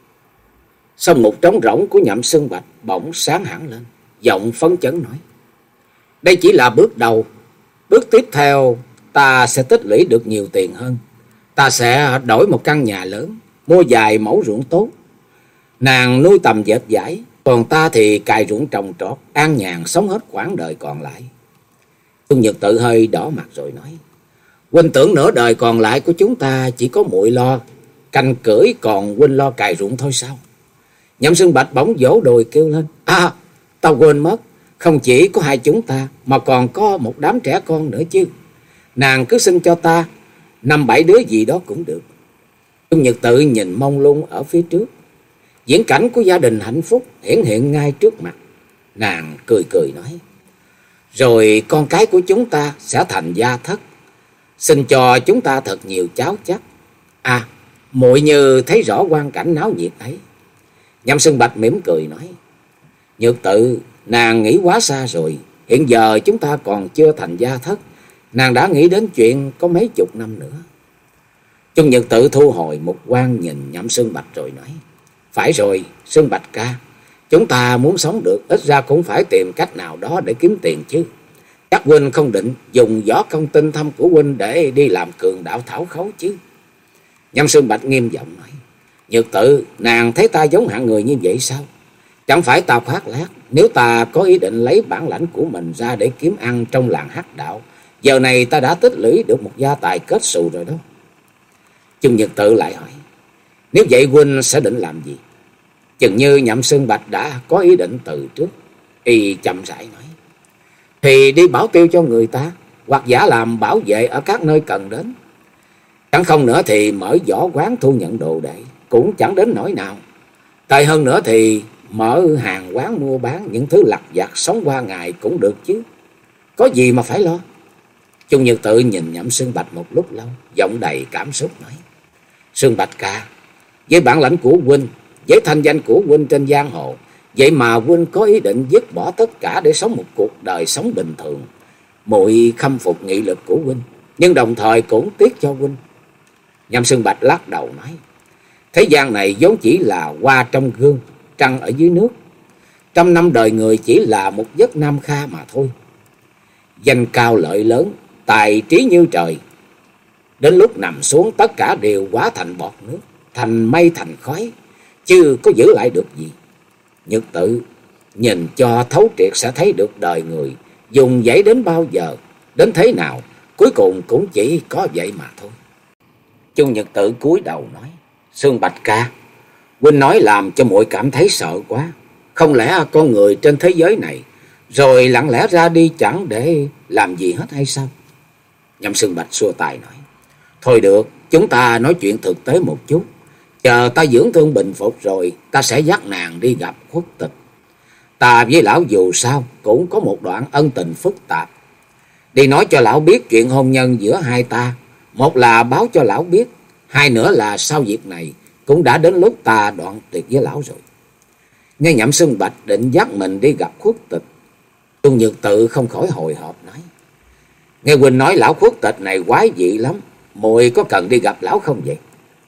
Xong một trống rỗng của Nhậm Sương Bạch bỗng sáng hẳn lên, giọng phấn chấn nói: đây chỉ là bước đầu, bước tiếp theo ta sẽ tích lũy được nhiều tiền hơn. Ta sẽ đổi một căn nhà lớn, mua vài mẫu ruộng tốt, nàng nuôi tầm dệt vải, còn ta thì cày ruộng trồng trọt, an nhàn sống hết quãng đời còn lại. Chung Nhật Tự hơi đỏ mặt rồi nói: huynh tưởng nửa đời còn lại của chúng ta chỉ có muội lo canh cưỡi, còn huynh lo cày ruộng thôi sao? Nhậm Sương Bạch bỗng vỗ đùi kêu lên: à, tao quên mất, không chỉ có hai chúng ta mà còn có một đám trẻ con nữa chứ. Nàng cứ sinh cho ta năm bảy đứa gì đó cũng được. Chung Nhật Tự nhìn mông lung ở phía trước. Diễn cảnh của gia đình hạnh phúc hiển hiện ngay trước mặt. Nàng cười cười nói: rồi con cái của chúng ta sẽ thành gia thất, xin cho chúng ta thật nhiều cháu chắc. À, muội như thấy rõ quang cảnh náo nhiệt ấy. Nhậm Sương Bạch mỉm cười nói: Nhược Tự, nàng nghĩ quá xa rồi. Hiện giờ chúng ta còn chưa thành gia thất, nàng đã nghĩ đến chuyện có mấy chục năm nữa. Chung Nhật Tự thu hồi một quan nhìn Nhậm Sương Bạch rồi nói: phải rồi, Sương Bạch ca, chúng ta muốn sống được ít ra cũng phải tìm cách nào đó để kiếm tiền chứ. Chắc huynh không định dùng võ công tinh thâm của huynh để đi làm cường đạo thảo khấu chứ? Nhậm Sương Bạch nghiêm giọng nói: Nhược Tự, nàng thấy ta giống hạng người như vậy sao? Chẳng phải ta khoác lác, nếu ta có ý định lấy bản lãnh của mình ra để kiếm ăn trong làng hắc đạo, giờ này ta đã tích lũy được một gia tài kết xù rồi đó. Chung Nhật Tự lại hỏi: nếu vậy huynh sẽ định làm gì? Chừng như Nhậm Sương Bạch đã có ý định từ trước, y chậm rãi nói: thì đi bảo tiêu cho người ta, hoặc giả làm bảo vệ ở các nơi cần đến. Chẳng không nữa thì mở võ quán thu nhận đồ đệ, cũng chẳng đến nỗi nào. Tệ hơn nữa thì mở hàng quán mua bán những thứ lặt vặt sống qua ngày cũng được chứ. Có gì mà phải lo. Chung Nhật Tự nhìn Nhậm Sương Bạch một lúc lâu, giọng đầy cảm xúc nói: Sương Bạch ca, với bản lãnh của huynh, với thanh danh của huynh trên giang hồ, vậy mà huynh có ý định dứt bỏ tất cả để sống một cuộc đời sống bình thường. Muội khâm phục nghị lực của huynh, nhưng đồng thời cũng tiếc cho huynh. Nhậm Sương Bạch lắc đầu nói: thế gian này vốn chỉ là hoa trong gương, trăng ở dưới nước. Trăm năm đời người chỉ là một giấc nam kha mà thôi. Danh cao lợi lớn, tài trí như trời, đến lúc nằm xuống tất cả đều hóa thành bọt nước, thành mây thành khói, chứ có giữ lại được gì. Nhật Tự, nhìn cho thấu triệt sẽ thấy được đời người dùng dãy đến bao giờ, đến thế nào, cuối cùng cũng chỉ có vậy mà thôi. Chung Nhật Tự cúi đầu nói: Sương Bạch ca, huynh nói làm cho muội cảm thấy sợ quá. Không lẽ con người trên thế giới này rồi lặng lẽ ra đi chẳng để làm gì hết hay sao? Nhậm Sương Bạch xua tay nói: thôi được, chúng ta nói chuyện thực tế một chút. Chờ ta dưỡng thương bình phục rồi, ta sẽ dắt nàng đi gặp Khuất Tịch. Ta với lão dù sao cũng có một đoạn ân tình phức tạp. Đi nói cho lão biết chuyện hôn nhân giữa hai ta. Một là báo cho lão biết, hai nữa là sau việc này cũng đã đến lúc ta đoạn tuyệt với lão rồi. Nghe Nhậm Sương Bạch định dắt mình đi gặp Khuất Tịch, Chung Nhật Tự không khỏi hồi hộp nói: nghe huynh nói lão Khuất Tịch này quái dị lắm, muội có cần đi gặp lão không vậy?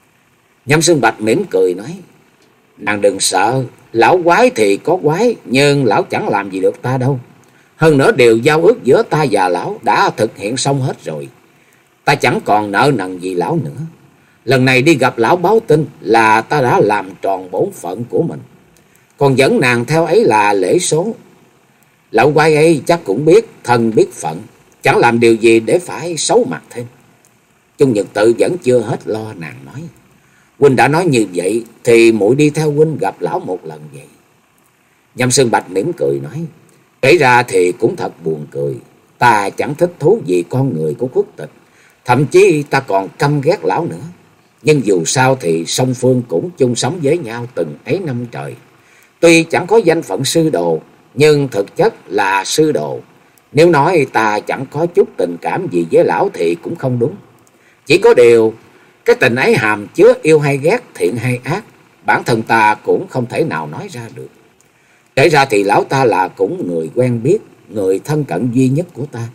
Nhậm Sương Bạch mỉm cười nói: nàng đừng sợ, lão quái thì có quái, nhưng lão chẳng làm gì được ta đâu. Hơn nữa điều giao ước giữa ta và lão đã thực hiện xong hết rồi. Ta chẳng còn nợ nần gì lão nữa. Lần này đi gặp lão báo tin là ta đã làm tròn bổn phận của mình. Còn dẫn nàng theo ấy là lễ số. Lão quái ấy chắc cũng biết thân biết phận, chẳng làm điều gì để phải xấu mặt thêm. Chung Nhật Tự vẫn chưa hết lo, nàng nói: huynh đã nói như vậy thì muội đi theo huynh gặp lão một lần vậy. Nhậm Sương Bạch mỉm cười nói: kể ra thì cũng thật buồn cười. Ta chẳng thích thú gì con người của Khuất Tịch, thậm chí ta còn căm ghét lão nữa. Nhưng dù sao thì song phương cũng chung sống với nhau từng ấy năm trời. Tuy chẳng có danh phận sư đồ, nhưng thực chất là sư đồ. Nếu nói ta chẳng có chút tình cảm gì với lão thì cũng không đúng. Chỉ có điều cái tình ấy hàm chứa yêu hay ghét, thiện hay ác, bản thân ta cũng không thể nào nói ra được. Kể ra thì lão ta là cũng người quen biết, người thân cận duy nhất của ta.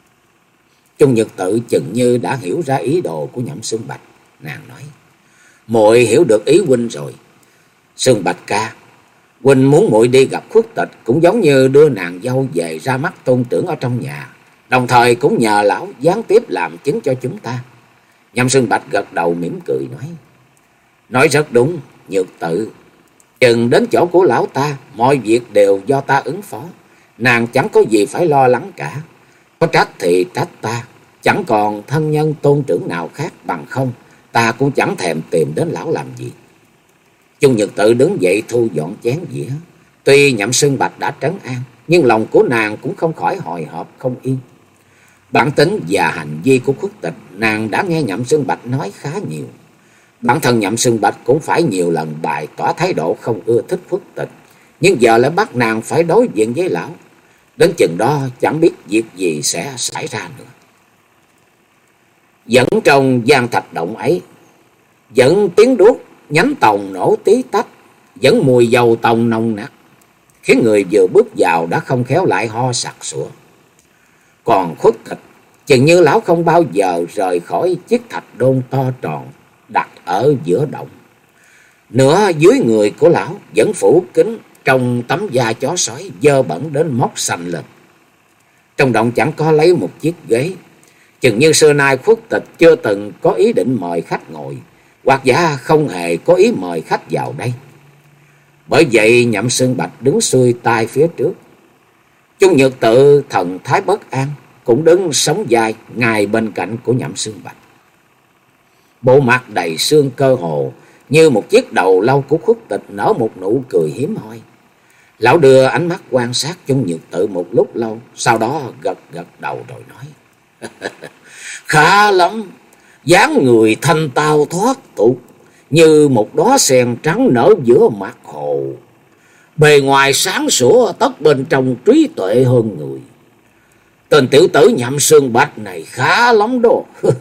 Chung Nhật Tự chừng như đã hiểu ra ý đồ của Nhậm Sương Bạch, nàng nói: muội hiểu được ý huynh rồi. Sương Bạch ca, huynh muốn muội đi gặp Khuất Tịch cũng giống như đưa nàng dâu về ra mắt tôn trưởng ở trong nhà, đồng thời cũng nhờ lão gián tiếp làm chứng cho chúng ta. Nhậm Sương Bạch gật đầu mỉm cười nói: nói rất đúng, Nhược Tự. Chừng đến chỗ của lão ta, mọi việc đều do ta ứng phó, nàng chẳng có gì phải lo lắng cả. Có trách thì trách ta, chẳng còn thân nhân tôn trưởng nào khác, bằng không ta cũng chẳng thèm tìm đến lão làm gì. Chung Nhật Tự đứng dậy thu dọn chén dĩa. Tuy Nhậm Sương Bạch đã trấn an, nhưng lòng của nàng cũng không khỏi hồi hộp không yên. Bản tính và hành vi của Khuất Tịch nàng đã nghe Nhậm Sương Bạch nói khá nhiều. Bản thân Nhậm Xương Bạch cũng phải nhiều lần bày tỏ thái độ không ưa thích Khuất Tịch, nhưng giờ lại bắt nàng phải đối diện với lão. Đến chừng đó chẳng biết việc gì sẽ xảy ra nữa. Vẫn trong gian thạch động ấy, vẫn tiếng đuốc nhánh tòng nổ tí tách, vẫn mùi dầu tòng nồng nặc, khiến người vừa bước vào đã không khéo lại ho sặc sụa. Còn Khuất Tịch, chừng như lão không bao giờ rời khỏi chiếc thạch đôn to tròn đặt ở giữa động. Nửa dưới người của lão vẫn phủ kín trong tấm da chó sói dơ bẩn đến mốc xanh lên. Trong động chẳng có lấy một chiếc ghế, chừng như xưa nay Khuất Tịch chưa từng có ý định mời khách ngồi, hoặc giả không hề có ý mời khách vào đây. Bởi vậy Nhậm Xương Bạch đứng xuôi tay phía trước. Chung Nhược Tự thần thái bất an cũng đứng sóng vai ngay bên cạnh của Nhậm Xương Bạch. Bộ mặt đầy xương cơ hồ như một chiếc đầu lâu của Khuất Tịch nở một nụ cười hiếm hoi. Lão đưa ánh mắt quan sát Chung Nhược Tự một lúc lâu, sau đó gật gật đầu rồi nói: khá lắm, dáng người thanh tao thoát tục, như một đóa sen trắng nở giữa mặt hồ. Bề ngoài sáng sủa, tất bên trong trí tuệ hơn người. Tên tiểu tử Nhậm Xương Bạch này khá lắm đó.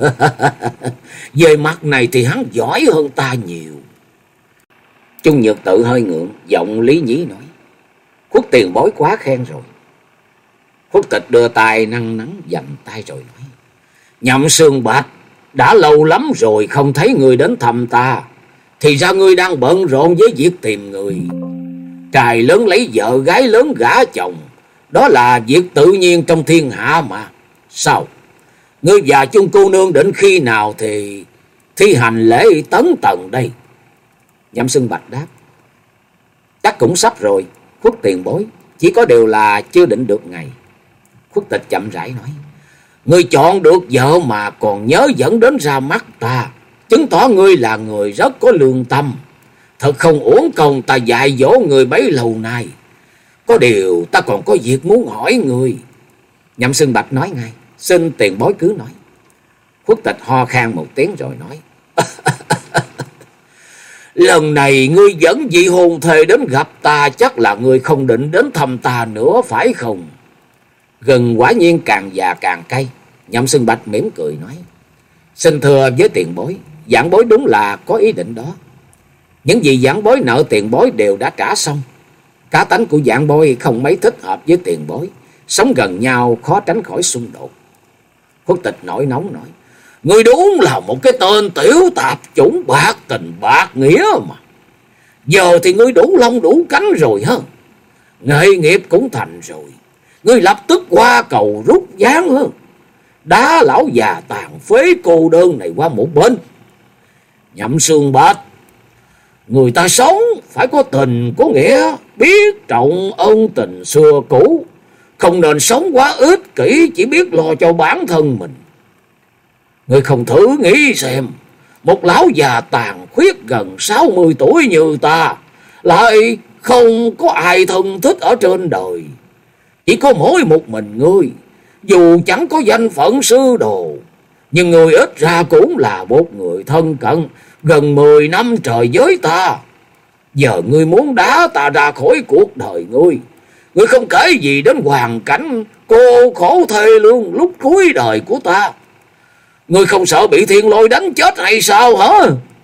Về mặt này thì hắn giỏi hơn ta nhiều. Chung Nhược Tự hơi ngượng, giọng lý nhí nói: Khuất tiền bối quá khen rồi. Khuất Tịch đưa tay năn nắn dành tay rồi nói: Nhậm Xương Bạch, đã lâu lắm rồi không thấy người đến thăm ta. Thì ra ngươi đang bận rộn với việc tìm người. Trai lớn lấy vợ, gái lớn gả chồng, đó là việc tự nhiên trong thiên hạ mà. Sao? Ngươi và Chung cô nương định khi nào thì thi hành lễ tấn tần đây? Nhậm Xương Bạch đáp: Chắc cũng sắp rồi, Khuất tiền bối, chỉ có điều là chưa định được ngày. Khuất Tịch chậm rãi nói: Ngươi chọn được vợ mà còn nhớ dẫn đến ra mắt ta, chứng tỏ ngươi là người rất có lương tâm. Thật không uổng công ta dạy dỗ người bấy lâu nay. Có điều ta còn có việc muốn hỏi ngươi. Nhậm Xương Bạch nói ngay: Xin tiền bối cứ nói. Khuất Tịch ho khan một tiếng rồi nói: Lần này ngươi dẫn vị hôn thê đến gặp ta, chắc là ngươi không định đến thăm ta nữa phải không? Gừng quả nhiên càng già càng cay. Nhậm Xương Bạch mỉm cười nói: Xin thưa với tiền bối, giảng bối đúng là có ý định đó. Những gì giảng bối nợ tiền bối đều đã trả xong. Cá tánh của giảng bối không mấy thích hợp với tiền bối, sống gần nhau khó tránh khỏi xung đột. Khuất Tịch nổi nóng nói: Ngươi đúng là một cái tên tiểu tạp chủng, bạc tình bạc nghĩa mà. Giờ thì ngươi đủ lông đủ cánh rồi hả? Nghề nghiệp cũng thành rồi, ngươi lập tức qua cầu rút gián hơn, đá lão già tàn phế cô đơn này qua một bên. Nhậm Xương Bạch, người ta sống phải có tình có nghĩa, biết trọng ân tình xưa cũ, không nên sống quá ích kỷ, chỉ biết lo cho bản thân mình. Người không thử nghĩ xem, một lão già tàn khuyết gần sáu mươi tuổi như ta, lại không có ai thân thích ở trên đời, chỉ có mỗi một mình ngươi. Dù chẳng có danh phận sư đồ, nhưng người ít ra cũng là một người thân cận gần mười năm trời với ta. Giờ ngươi muốn đá ta ra khỏi cuộc đời ngươi, ngươi không kể gì đến hoàn cảnh cô khổ thê lương lúc cuối đời của ta. Ngươi không sợ bị thiên lôi đánh chết hay sao hả?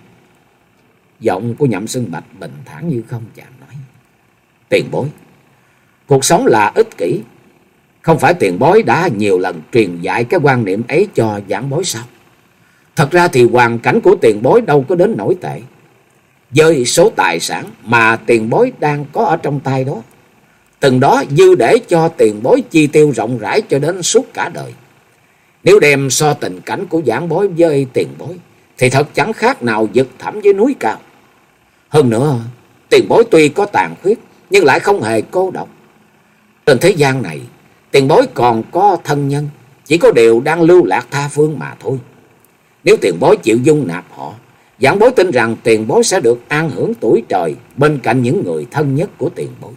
Giọng của Nhậm Xương Bạch bình thản như không, chàng nói: Tiền bối, cuộc sống là ích kỷ. Không phải tiền bối đã nhiều lần truyền dạy cái quan niệm ấy cho giảng bối sao? Thật ra thì hoàn cảnh của tiền bối đâu có đến nổi tệ. Với số tài sản mà tiền bối đang có ở trong tay đó, từng đó dư để cho tiền bối chi tiêu rộng rãi cho đến suốt cả đời. Nếu đem so tình cảnh của giảng bối với tiền bối thì thật chẳng khác nào vực thẳm với núi cao. Hơn nữa, tiền bối tuy có tàn khuyết nhưng lại không hề cô độc. Trên thế gian này, tiền bối còn có thân nhân, chỉ có điều đang lưu lạc tha phương mà thôi. Nếu tiền bối chịu dung nạp họ, giảng bối tin rằng tiền bối sẽ được an hưởng tuổi trời bên cạnh những người thân nhất của tiền bối.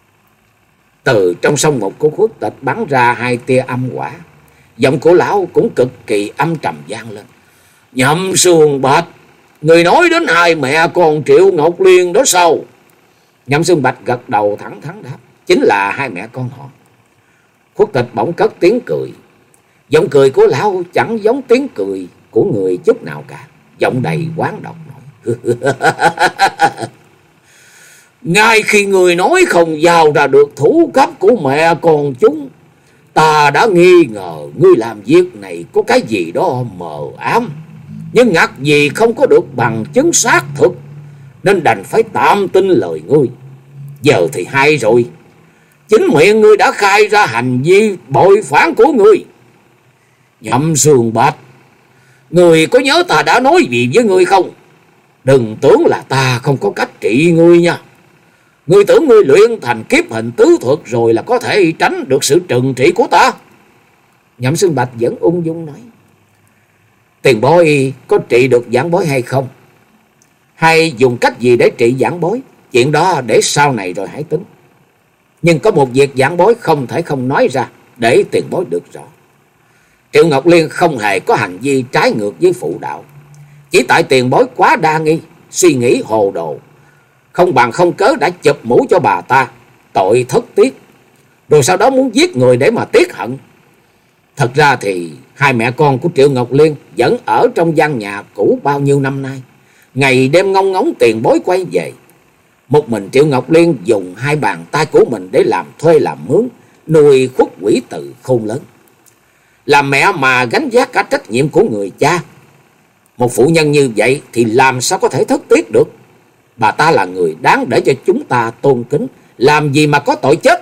Từ trong sông một của Khuất Tịch bắn ra hai tia âm hỏa. Giọng của lão cũng cực kỳ âm trầm vang lên: Nhậm Xương Bạch, Người nói đến hai mẹ con Triệu Ngọc Liên đó sao? Nhậm Xương Bạch gật đầu thẳng thắn đáp. Chính là hai mẹ con họ. Khuất Tịch bỗng cất tiếng cười. Giọng cười của lão chẳng giống tiếng cười của người chút nào cả. Giọng đầy oán độc nói. Ngay khi người nói không giao ra được thủ cấp của mẹ con chúng, ta đã nghi ngờ ngươi làm việc này có cái gì đó mờ ám, nhưng ngặt gì không có được bằng chứng xác thực, nên đành phải tạm tin lời ngươi. Giờ thì hay rồi, chính miệng ngươi đã khai ra hành vi bội phản của ngươi. Nhậm Xương Bạch, ngươi có nhớ ta đã nói gì với ngươi không? Đừng tưởng là ta không có cách trị ngươi nha. Ngươi tưởng ngươi luyện thành kiếp hình tứ thuật rồi là có thể tránh được sự trừng trị của ta? Nhậm Xương Bạch vẫn ung dung nói. Tiền bối có trị được giảng bối hay không? Hay dùng cách gì để trị giảng bối? Chuyện đó để sau này rồi hãy tính. Nhưng có một việc giảng bối không thể không nói ra để tiền bối được rõ. Triệu Ngọc Liên không hề có hành vi trái ngược với phụ đạo. Chỉ tại tiền bối quá đa nghi, suy nghĩ hồ đồ, không bằng không cớ đã chụp mũ cho bà ta, tội thất tiếc, rồi sau đó muốn giết người để mà tiếc hận. Thật ra thì hai mẹ con của Triệu Ngọc Liên vẫn ở trong gian nhà cũ bao nhiêu năm nay, ngày đêm ngóng ngóng tiền bối quay về. Một mình Triệu Ngọc Liên dùng hai bàn tay của mình để làm thuê làm mướn, nuôi Khuất Quỷ Từ khôn lớn. Làm mẹ mà gánh vác cả trách nhiệm của người cha. Một phụ nhân như vậy thì làm sao có thể thất tiếc được? Bà ta là người đáng để cho chúng ta tôn kính, làm gì mà có tội chết.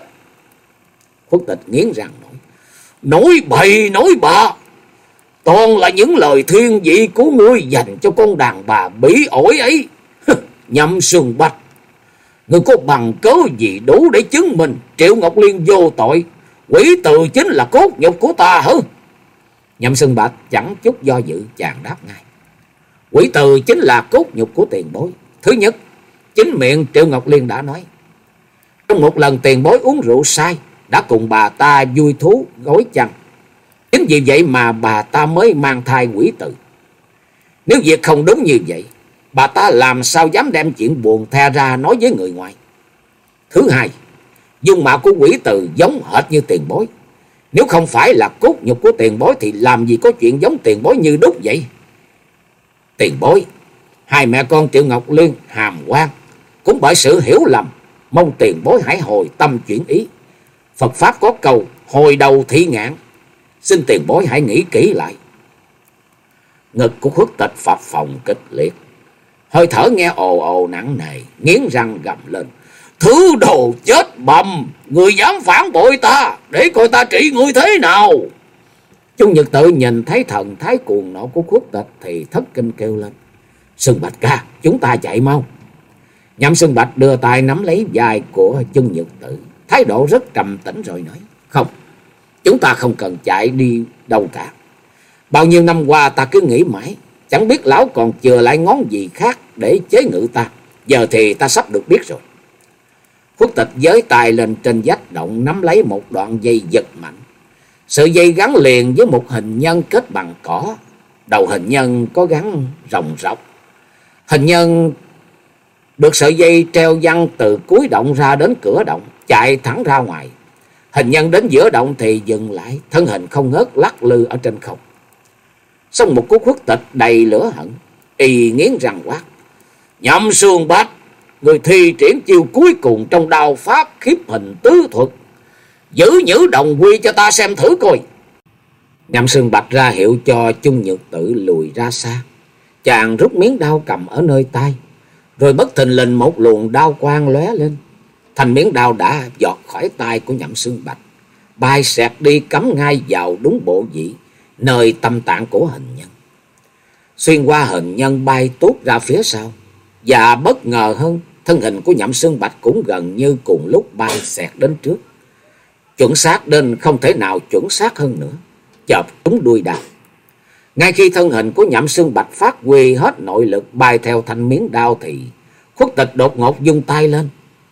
Khuất Tịch nghiến răng nói. Nói bậy nói bạ, toàn là những lời thiên vị của ngươi dành cho con đàn bà bỉ ổi ấy. Nhậm Xương Bạch, ngươi có bằng cớ gì đủ để chứng minh Triệu Ngọc Liên vô tội? Quỷ Từ chính là cốt nhục của ta hả? Nhậm Xương Bạch chẳng chút do dự, chàng đáp ngay. Quỷ Từ chính là cốt nhục của tiền bối. Thứ nhất, chính miệng Triệu Ngọc Liên đã nói. Trong một lần tiền bối uống rượu say, đã cùng bà ta vui thú gối chăn. Chính vì vậy mà bà ta mới mang thai Quỷ Từ. Nếu việc không đúng như vậy, bà ta làm sao dám đem chuyện buồn the ra nói với người ngoài. Thứ hai, dung mạo của Quỷ Từ giống hệt như tiền bối. Nếu không phải là cốt nhục của tiền bối thì làm gì có chuyện giống tiền bối như đúc vậy? Tiền bối, hai mẹ con Triệu Ngọc Liên hàm oan, cũng bởi sự hiểu lầm, mong tiền bối hãy hồi tâm chuyển ý. Phật Pháp có câu hồi đầu thị ngạn, xin tiền bối hãy nghĩ kỹ lại. Ngực của Khuất Tịch phập phồng kịch liệt, hơi thở nghe ồ ồ nặng nề, nghiến răng gầm lên. Thứ đồ chết bầm, người dám phản bội ta, để coi ta trị ngươi thế nào. Chung Nhật Tự nhìn thấy thần thái cuồng nộ của Khuất Tịch thì thất kinh kêu lên. Xương Bạch ca, chúng ta chạy mau. Nhậm Xương Bạch đưa tay nắm lấy vai của Chung Nhật Tự, thái độ rất trầm tĩnh rồi nói. Không, chúng ta không cần chạy đi đâu cả. Bao nhiêu năm qua ta cứ nghĩ mãi, chẳng biết lão còn chừa lại ngón gì khác để chế ngự ta. Giờ thì ta sắp được biết rồi. Khuất Tịch giới tay lên trên vách động, nắm lấy một đoạn dây giật mạnh. Sợi dây gắn liền với một hình nhân kết bằng cỏ. Đầu hình nhân có gắn rồng rọc. Hình nhân được sợi dây treo văng từ cuối động ra đến cửa động, chạy thẳng ra ngoài. Hình nhân đến giữa động thì dừng lại, thân hình không ngớt lắc lư ở trên không. Xong một cú Khuất Tịch đầy lửa hận, y nghiến răng quát. Nhậm Xương Bạch, người thi triển chiêu cuối cùng trong đao pháp khiếp hình tứ thuật, giữ nhữ đồng quy cho ta xem thử coi. Nhậm Xương Bạch ra hiệu cho Chung Nhật Tự lùi ra xa. Chàng rút miếng đao cầm ở nơi tay, rồi bất thình lình một luồng đao quang lóe lên. Thành miếng đao đã giọt khỏi tay của Nhậm Xương Bạch, bay xẹt đi cắm ngay vào đúng bộ vị, nơi tâm tạng của hình nhân. Xuyên qua hình nhân bay tuốt ra phía sau. Và bất ngờ hơn, thân hình của Nhậm Xương Bạch cũng gần như cùng lúc bay xẹt đến trước. Chuẩn xác đến không thể nào chuẩn xác hơn nữa, chộp trúng đuôi đao. Ngay khi thân hình của Nhậm Xương Bạch phát huy hết nội lực bay theo thanh miếng đao thì Khuất Tịch đột ngột vung tay lên.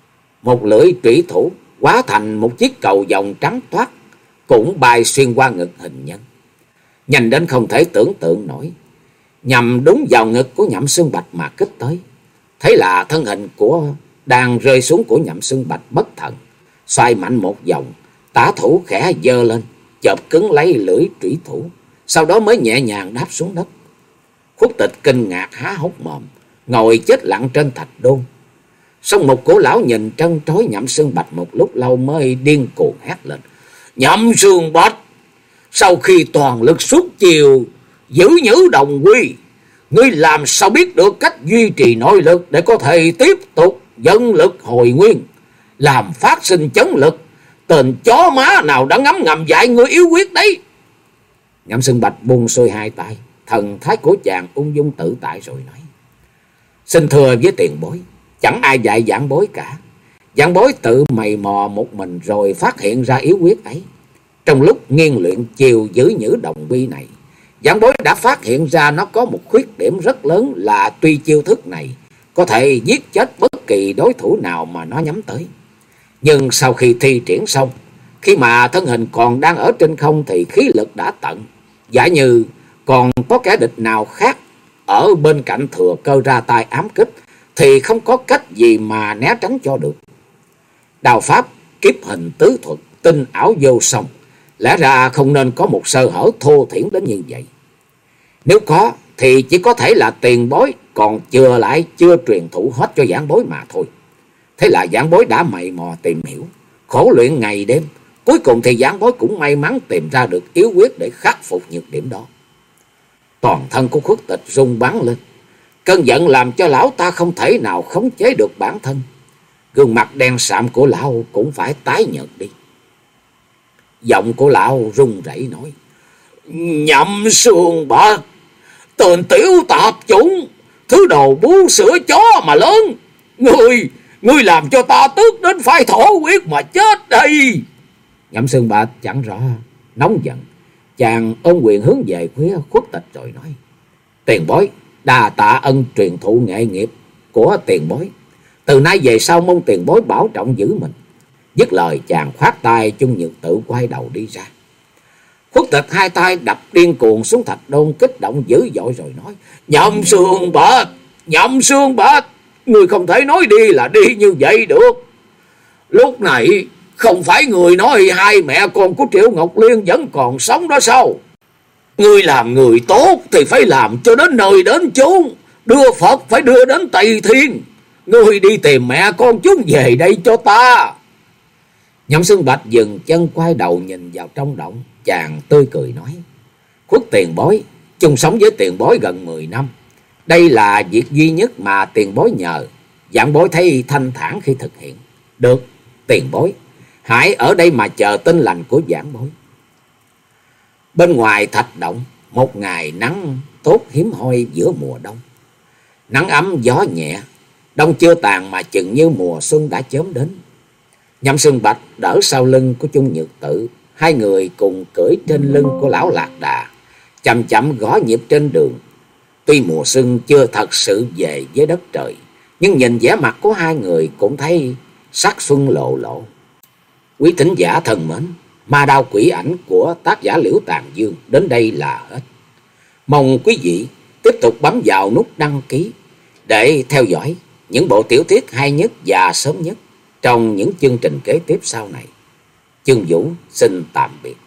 Một lưỡi trủy thủ hóa thành một chiếc cầu vồng trắng toát, cũng bay xuyên qua ngực hình nhân. Nhanh đến không thể tưởng tượng nổi. nhằm đúng vào ngực của Nhậm Xương Bạch mà kích tới. Thế là thân hình của đang rơi xuống của Nhậm Xương Bạch bất thần, xoay mạnh một vòng, tả thủ khẽ giơ lên, chộp cứng lấy lưỡi trủy thủ, sau đó mới nhẹ nhàng đáp xuống đất. Khuất Tịch kinh ngạc há hốc mồm, ngồi chết lặng trên thạch đôn. Song một cổ lão nhìn trân trối Nhậm Xương Bạch một lúc lâu mới điên cuồng hét lên: Nhậm Xương Bạch, sau khi toàn lực xuất chiều giữ nhữ đồng quy, ngươi làm sao biết được cách duy trì nội lực để có thể tiếp tục dẫn lực hồi nguyên, làm phát sinh chấn lực? Tên chó má nào đã ngấm ngầm dạy ngươi yếu quyết đấy? Nhậm Xương Bạch buông xuôi hai tay, thần thái của chàng ung dung tự tại rồi nói: Xin thưa với tiền bối, chẳng ai dạy giảng bối cả. Giảng bối tự mày mò một mình rồi phát hiện ra yếu quyết ấy. Trong lúc nghiên luyện chiều giữ nhữ đồng quy này, giảng bối đã phát hiện ra nó có một khuyết điểm rất lớn là tuy chiêu thức này có thể giết chết bất kỳ đối thủ nào mà nó nhắm tới, nhưng sau khi thi triển xong, khi mà thân hình còn đang ở trên không thì khí lực đã tận. Giả như còn có kẻ địch nào khác ở bên cạnh thừa cơ ra tay ám kích thì không có cách gì mà né tránh cho được. Đao pháp kiếp hình tứ thuật tinh ảo vô song, lẽ ra không nên có một sơ hở thô thiển đến như vậy. Nếu có thì chỉ có thể là tiền bối còn chưa lại chưa truyền thụ hết cho giảng bối mà thôi. Thế là giảng bối đã mày mò tìm hiểu, khổ luyện ngày đêm, cuối cùng thì giảng bối cũng may mắn tìm ra được yếu quyết để khắc phục nhược điểm đó. Toàn thân của Khuất Tịch rung bắn lên, cơn giận làm cho lão ta không thể nào khống chế được bản thân. Gương mặt đen sạm của lão cũng phải tái nhợt đi. Giọng của lão run rẩy nói: Nhậm Xương Bạch, tên tiểu tạp chủng, thứ đồ bú sữa chó mà lớn, Ngươi, ngươi làm cho ta tức đến phải thổ huyết mà chết đây. Nhậm Xương Bạch chẳng rõ, nóng giận, chàng ôm quyền hướng về phía Khuất Tịch rồi nói: Tiền bối, đà tạ ân truyền thụ nghệ nghiệp của tiền bối. Từ nay về sau mong tiền bối bảo trọng giữ mình. Dứt lời chàng khoát tay, Chung Nhược Tự quay đầu đi ra. Khuất Tịch hai tay đập điên cuồng xuống thạch đôn, kích động dữ dội rồi nói: Nhậm Xương Bạch, Nhậm Xương Bạch, người không thể nói đi là đi như vậy được. Lúc này không phải người nói hai mẹ con của Triệu Ngọc Liên vẫn còn sống đó sao? Người làm người tốt thì phải làm cho đến nơi đến chốn, đưa Phật phải đưa đến Tây Thiên. Người đi tìm mẹ con chúng về đây cho ta. Nhậm Xương Bạch dừng chân quay đầu nhìn vào trong động, chàng tươi cười nói: Khuất tiền bối, chung sống với tiền bối gần mười năm. Đây là việc duy nhất mà tiền bối nhờ, giảng bối thấy thanh thản khi thực hiện. Được, tiền bối, hãy ở đây mà chờ tin lành của giảng bối. Bên ngoài thạch động, một ngày nắng tốt hiếm hoi giữa mùa đông. Nắng ấm gió nhẹ, đông chưa tàn mà chừng như mùa xuân đã chớm đến. Nhậm Xương Bạch đỡ sau lưng của Chung Nhược Tự, hai người cùng cưỡi trên lưng của lão Lạc Đà, chậm chậm gõ nhịp trên đường. Tuy mùa xuân chưa thật sự về với đất trời, nhưng nhìn vẻ mặt của hai người cũng thấy sắc xuân lộ lộ. Quý thính giả thân mến, Ma Đao Quỷ Ảnh của tác giả Liễu Tàn Dương đến đây là hết. Mong quý vị tiếp tục bấm vào nút đăng ký để theo dõi những bộ tiểu thuyết hay nhất và sớm nhất trong những chương trình kế tiếp sau này. Chương Vũ xin tạm biệt.